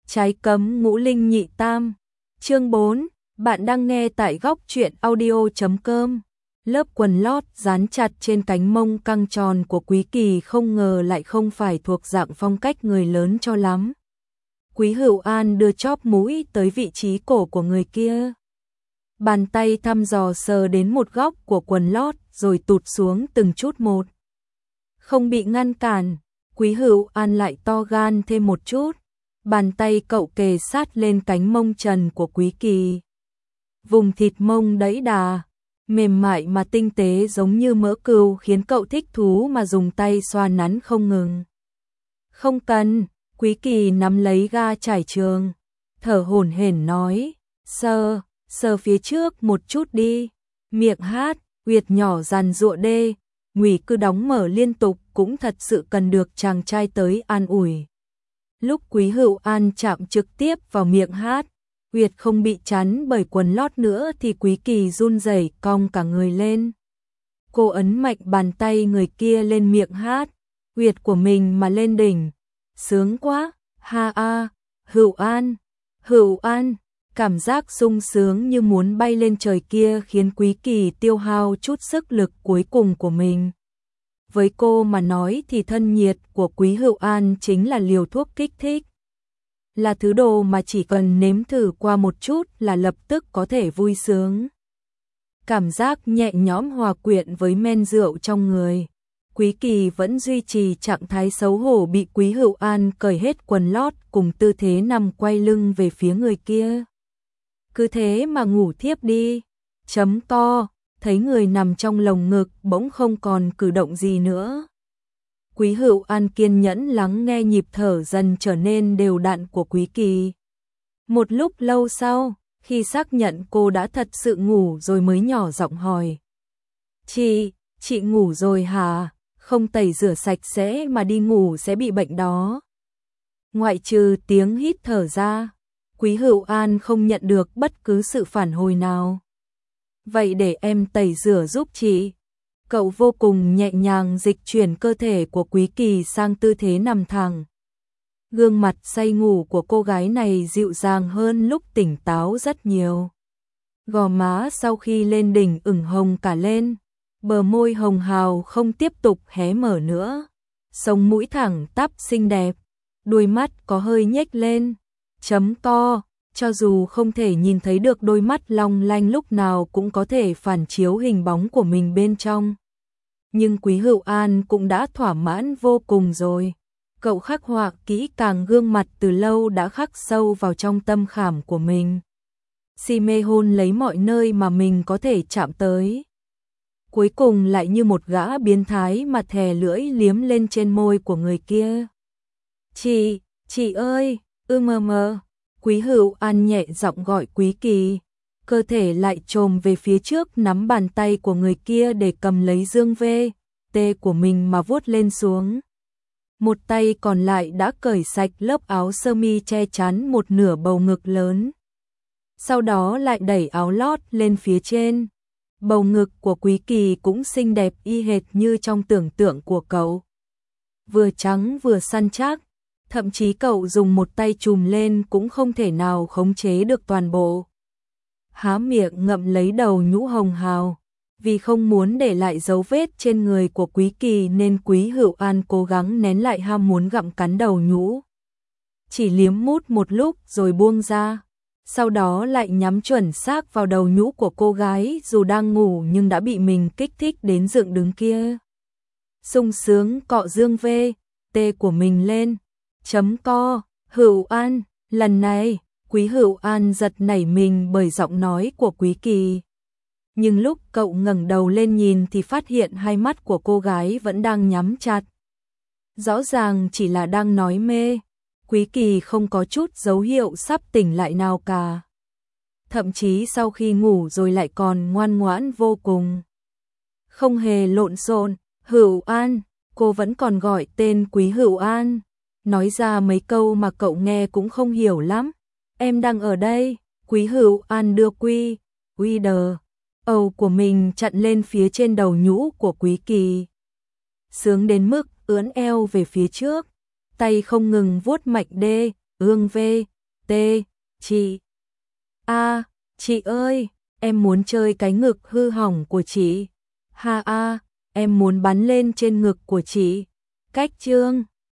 Trái cấm ngũ linh nhị tam. Chương 4, bạn đang nghe tại góc truyện audio.com. Lớp quần lót dán chặt trên cánh mông căng tròn của Quý Kỳ không ngờ lại không phải thuộc dạng phong cách người lớn cho lắm. Quý Hữu An đưa chóp mũi tới vị trí cổ của người kia. Bàn tay thăm dò sờ đến một góc của quần lót rồi tụt xuống từng chút một. Không bị ngăn cản, Quý Hữu An lại to gan thêm một chút. Bàn tay cậu kề sát lên cánh mông trần của Quý Kỳ. Vùng thịt mông đẫy đà, mềm mại mà tinh tế giống như mỡ cừu khiến cậu thích thú mà dùng tay xoa nắn không ngừng. Không cần, Quý Kỳ nắm lấy ga trải trường, thở hổn hển nói, sờ phía trước một chút đi, miệng hát, huyệt nhỏ giàn giụa đê, Ngụy cứ đóng mở liên tục cũng thật sự cần được chàng trai tới an ủi. Lúc Quý Hữu An chạm trực tiếp vào miệng hát, huyệt không bị chắn bởi quần lót nữa thì Quý Kỳ run rẩy cong cả người lên. Cô ấn mạnh bàn tay người kia lên miệng hát, huyệt của mình mà lên đỉnh. Sướng quá, ha a, Hữu An, cảm giác sung sướng như muốn bay lên trời kia khiến Quý Kỳ tiêu hao chút sức lực cuối cùng của mình. Với cô mà nói thì thân nhiệt của Quý Hữu An chính là liều thuốc kích thích. Là thứ đồ mà chỉ cần nếm thử qua một chút là lập tức có thể vui sướng. Cảm giác nhẹ nhõm hòa quyện với men rượu trong người. Quý Kỳ vẫn duy trì trạng thái xấu hổ bị Quý Hữu An cởi hết quần lót cùng tư thế nằm quay lưng về phía người kia. Cứ thế mà ngủ thiếp đi. Co, thấy người nằm trong lồng ngực bỗng không còn cử động gì nữa. Quý Hữu An kiên nhẫn lắng nghe nhịp thở dần trở nên đều đặn của Quý Kỳ. Một lúc lâu sau, khi xác nhận cô đã thật sự ngủ rồi mới nhỏ giọng hỏi. Chị ngủ rồi hả? Không tẩy rửa sạch sẽ mà đi ngủ sẽ bị bệnh đó. Ngoại trừ tiếng hít thở ra, Quý Hữu An không nhận được bất cứ sự phản hồi nào. Vậy để em tẩy rửa giúp chị. Cậu vô cùng nhẹ nhàng dịch chuyển cơ thể của Quý Kỳ sang tư thế nằm thẳng. Gương mặt say ngủ của cô gái này dịu dàng hơn lúc tỉnh táo rất nhiều. Gò má sau khi lên đỉnh ửng hồng cả lên, bờ môi hồng hào không tiếp tục hé mở nữa. Sống mũi thẳng tắp xinh đẹp, đôi mắt có hơi nhếch lên. Co, cho dù không thể nhìn thấy được đôi mắt long lanh lúc nào cũng có thể phản chiếu hình bóng của mình bên trong. Nhưng Quý Hữu An cũng đã thỏa mãn vô cùng rồi. Cậu khắc họa kỹ càng gương mặt từ lâu đã khắc sâu vào trong tâm khảm của mình. Si mê hôn lấy mọi nơi mà mình có thể chạm tới. Cuối cùng lại như một gã biến thái mà thè lưỡi liếm lên trên môi của người kia. Chị ơi, mờ. Quý Hữu An nhẹ giọng gọi Quý Kỳ. Cơ thể lại chồm về phía trước nắm bàn tay của người kia để cầm lấy dương tê của mình mà vuốt lên xuống. Một tay còn lại đã cởi sạch lớp áo sơ mi che chắn một nửa bầu ngực lớn. Sau đó lại đẩy áo lót lên phía trên. Bầu ngực của Quý Kỳ cũng xinh đẹp y hệt như trong tưởng tượng của cậu. Vừa trắng vừa săn chắc, thậm chí cậu dùng một tay chùm lên cũng không thể nào khống chế được toàn bộ. Há miệng ngậm lấy đầu nhũ hồng hào, vì không muốn để lại dấu vết trên người của Quý Kỳ nên Quý Hữu An cố gắng nén lại ham muốn gặm cắn đầu nhũ. Chỉ liếm mút một lúc rồi buông ra, sau đó lại nhắm chuẩn xác vào đầu nhũ của cô gái dù đang ngủ nhưng đã bị mình kích thích đến dựng đứng kia. Sung sướng cọ dương tê của mình lên. Co, Hữu An, lần này, Quý Hữu An giật nảy mình bởi giọng nói của Quý Kỳ. Nhưng lúc cậu ngẩng đầu lên nhìn thì phát hiện hai mắt của cô gái vẫn đang nhắm chặt. Rõ ràng chỉ là đang nói mê, Quý Kỳ không có chút dấu hiệu sắp tỉnh lại nào cả. Thậm chí sau khi ngủ rồi lại còn ngoan ngoãn vô cùng. Không hề lộn xộn, Hữu An, cô vẫn còn gọi tên Quý Hữu An. Nói ra mấy câu mà cậu nghe cũng không hiểu lắm. Em đang ở đây. Quý Hữu An đưa quy đờ ầu của mình chặn lên phía trên đầu nhũ của Quý Kỳ. Sướng đến mức ướn eo về phía trước, tay không ngừng vuốt mạnh ương T. Chị. A, chị ơi, em muốn chơi cái ngực hư hỏng của chị. Ha a, em muốn bắn lên trên ngực của chị. Cách chương